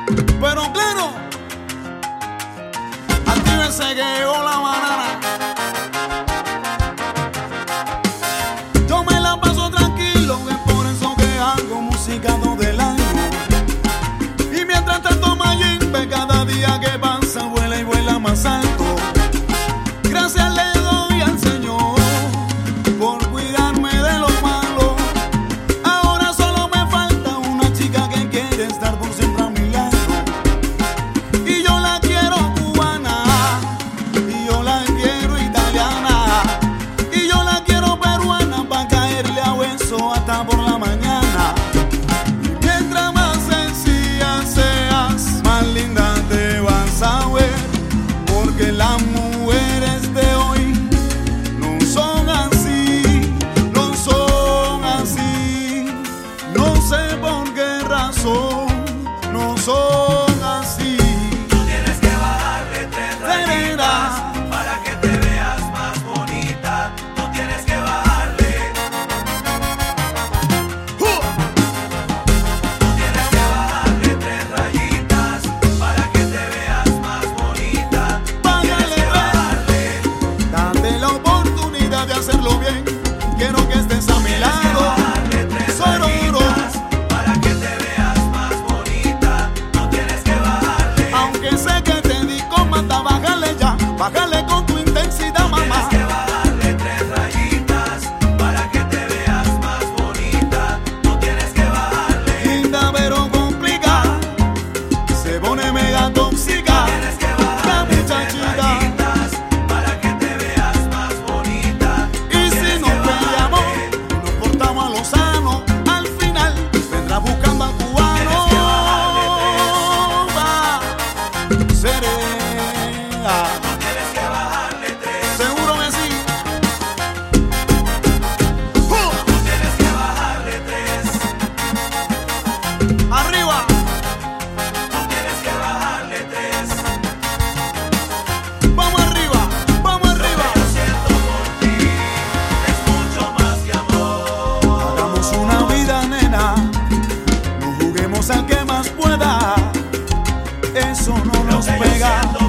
Pero claro, actívense que llegó la banana. Yo me la paso tranquilo, es por eso que hago música todo el año. Y mientras tanto Mayimbe, cada día que pasa vuela y vuela más alto. Gracias le doy al Señor por cuidarme de lo malo. Ahora solo me falta una chica que quiere estar por siempre a mi lado. Y yo la quiero cubana, y yo la quiero italiana, y yo la quiero peruana pa' caerle a hueso hasta por la mañana. Y mientras más sencilla seas, más linda te vas a ver, porque las mujeres de hoy no son así, no son así. No sé por qué razón no son así. Tú tienes que bajarle 3 rayitas para que te veas más bonita. Tú tienes que bajarle. Tú tienes que bajarle 3 rayitas para que te veas más bonita. Págale, date la oportunidad de hacerlo bien. Quiero que estés a mi lado. Bajarle 3 rayitas para que te veas más bonita. Tú tienes que bajarle. Aunque sé que te di comanda, bájale ya, bájale con tu intensidad, mamá. Tienes que bajarle 3 rayitas para que te veas más bonita. Tú tienes que bajarle. Linda pero complicada, se pone mega tóxica. Tienes que La bajarle 3 muchachita. rayitas para que te veas más bonita. Y si nos peleamos y nos portamos a lo sano, al final vendrá buscando al cubano. Tienes que bajarle Va, serena. Tienes que bajarle 3. Seguro que sí. Tienes que bajarle 3. Arriba. Tienes que bajarle 3. Vamos arriba, vamos arriba. Lo siento por ti, es mucho más que amor. Hagamos una vida, nena. No juguemos al que más pueda. Eso no Lo nos que yo pega. siento